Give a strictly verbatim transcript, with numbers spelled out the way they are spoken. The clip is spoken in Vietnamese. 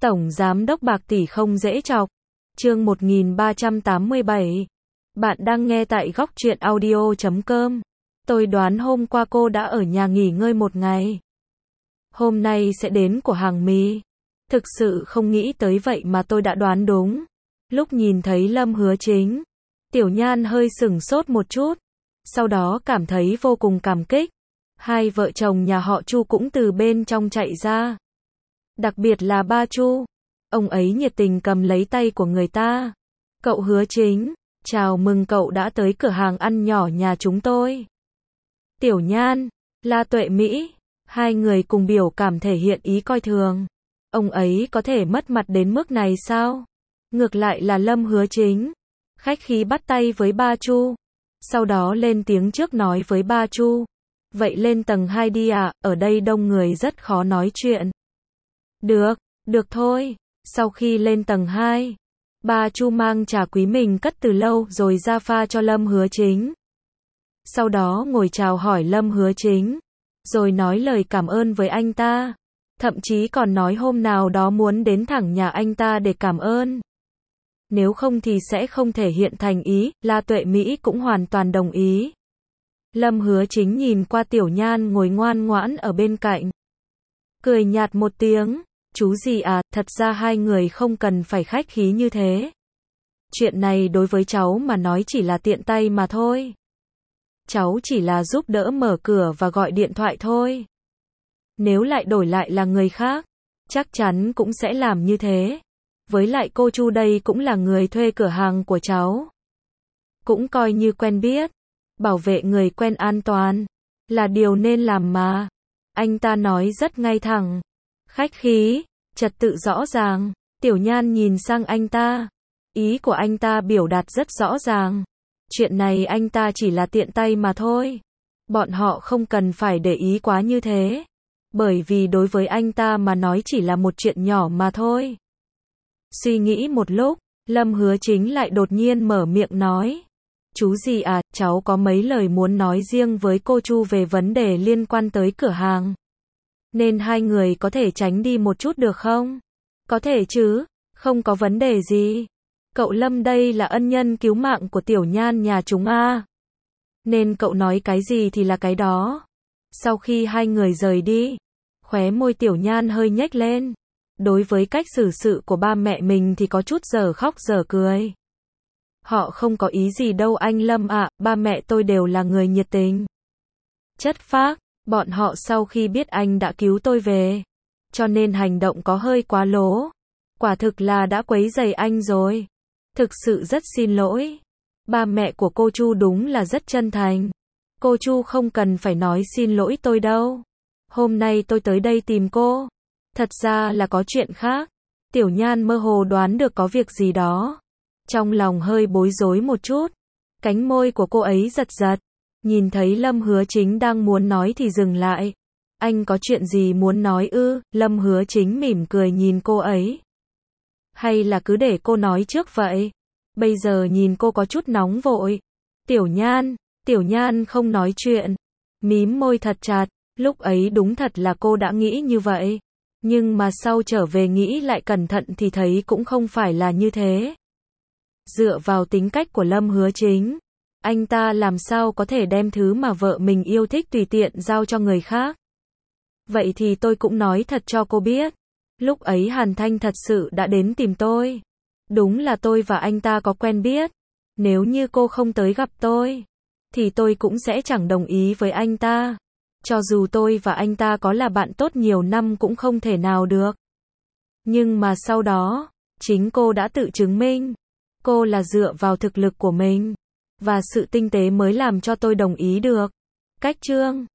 Tổng Giám đốc bạc tỷ không dễ chọc. Chương một nghìn ba trăm tám mươi bảy. Bạn đang nghe tại góc truyện audio chấm com. Tôi đoán hôm qua cô đã ở nhà nghỉ ngơi một ngày. Hôm nay sẽ đến của hàng mì. Thực sự không nghĩ tới vậy mà tôi đã đoán đúng. Lúc nhìn thấy Lâm Hứa Chính, Tiểu Nhan hơi sửng sốt một chút. Sau đó cảm thấy vô cùng cảm kích. Hai vợ chồng nhà họ Chu cũng từ bên trong chạy ra. Đặc biệt là ba Chu. Ông ấy nhiệt tình cầm lấy tay của người ta. Cậu Hứa Chính, chào mừng cậu đã tới cửa hàng ăn nhỏ nhà chúng tôi. Tiểu Nhan, La Tuệ Mỹ, hai người cùng biểu cảm thể hiện ý coi thường. Ông ấy có thể mất mặt đến mức này sao? Ngược lại là Lâm Hứa Chính, khách khí bắt tay với ba Chu. Sau đó lên tiếng trước nói với ba Chu. Vậy lên tầng hai đi ạ, ở đây đông người rất khó nói chuyện. Được, được thôi. Sau khi lên tầng hai, ba Chu mang trà quý mình cất từ lâu rồi ra pha cho Lâm Hứa Chính. Sau đó ngồi chào hỏi Lâm Hứa Chính, rồi nói lời cảm ơn với anh ta. Thậm chí còn nói hôm nào đó muốn đến thẳng nhà anh ta để cảm ơn. Nếu không thì sẽ không thể hiện thành ý, La Tuệ Mỹ cũng hoàn toàn đồng ý. Lâm Hứa Chính nhìn qua Tiểu Nhan ngồi ngoan ngoãn ở bên cạnh. Cười nhạt một tiếng, chú gì à, thật ra hai người không cần phải khách khí như thế. Chuyện này đối với cháu mà nói chỉ là tiện tay mà thôi. Cháu chỉ là giúp đỡ mở cửa và gọi điện thoại thôi. Nếu lại đổi lại là người khác, chắc chắn cũng sẽ làm như thế. Với lại cô Chu đây cũng là người thuê cửa hàng của cháu. Cũng coi như quen biết. Bảo vệ người quen an toàn là điều nên làm mà. Anh ta nói rất ngay thẳng, khách khí, trật tự rõ ràng. Tiểu Nhan nhìn sang anh ta. Ý của anh ta biểu đạt rất rõ ràng. Chuyện này anh ta chỉ là tiện tay mà thôi. Bọn họ không cần phải để ý quá như thế. Bởi vì đối với anh ta mà nói chỉ là một chuyện nhỏ mà thôi. Suy nghĩ một lúc, Lâm Hứa Chính lại đột nhiên mở miệng nói. Chú gì à, cháu có mấy lời muốn nói riêng với cô Chu về vấn đề liên quan tới cửa hàng. Nên hai người có thể tránh đi một chút được không? Có thể chứ, không có vấn đề gì. Cậu Lâm đây là ân nhân cứu mạng của Tiểu Nhan nhà chúng a. Nên cậu nói cái gì thì là cái đó. Sau khi hai người rời đi, khóe môi Tiểu Nhan hơi nhếch lên. Đối với cách xử sự của ba mẹ mình thì có chút giờ khóc giờ cười. Họ không có ý gì đâu anh Lâm ạ, ba mẹ tôi đều là người nhiệt tình. Chất phác, bọn họ sau khi biết anh đã cứu tôi về, cho nên hành động có hơi quá lố. Quả thực là đã quấy rầy anh rồi. Thực sự rất xin lỗi. Ba mẹ của cô Chu đúng là rất chân thành. Cô Chu không cần phải nói xin lỗi tôi đâu. Hôm nay tôi tới đây tìm cô. Thật ra là có chuyện khác. Tiểu Nhan mơ hồ đoán được có việc gì đó. Trong lòng hơi bối rối một chút. Cánh môi của cô ấy giật giật. Nhìn thấy Lâm Hứa Chính đang muốn nói thì dừng lại. Anh có chuyện gì muốn nói ư? Lâm Hứa Chính mỉm cười nhìn cô ấy. Hay là cứ để cô nói trước vậy? Bây giờ nhìn cô có chút nóng vội. Tiểu Nhan, Tiểu Nhan không nói chuyện. Mím môi thật chặt. Lúc ấy đúng thật là cô đã nghĩ như vậy. Nhưng mà sau trở về nghĩ lại cẩn thận thì thấy cũng không phải là như thế. Dựa vào tính cách của Lâm Hứa Chính, anh ta làm sao có thể đem thứ mà vợ mình yêu thích tùy tiện giao cho người khác. Vậy thì tôi cũng nói thật cho cô biết. Lúc ấy Hàn Thanh thật sự đã đến tìm tôi. Đúng là tôi và anh ta có quen biết. Nếu như cô không tới gặp tôi, thì tôi cũng sẽ chẳng đồng ý với anh ta. Cho dù tôi và anh ta có là bạn tốt nhiều năm cũng không thể nào được. Nhưng mà sau đó, chính cô đã tự chứng minh. Cô là dựa vào thực lực của mình và sự tinh tế mới làm cho tôi đồng ý được. Cách chương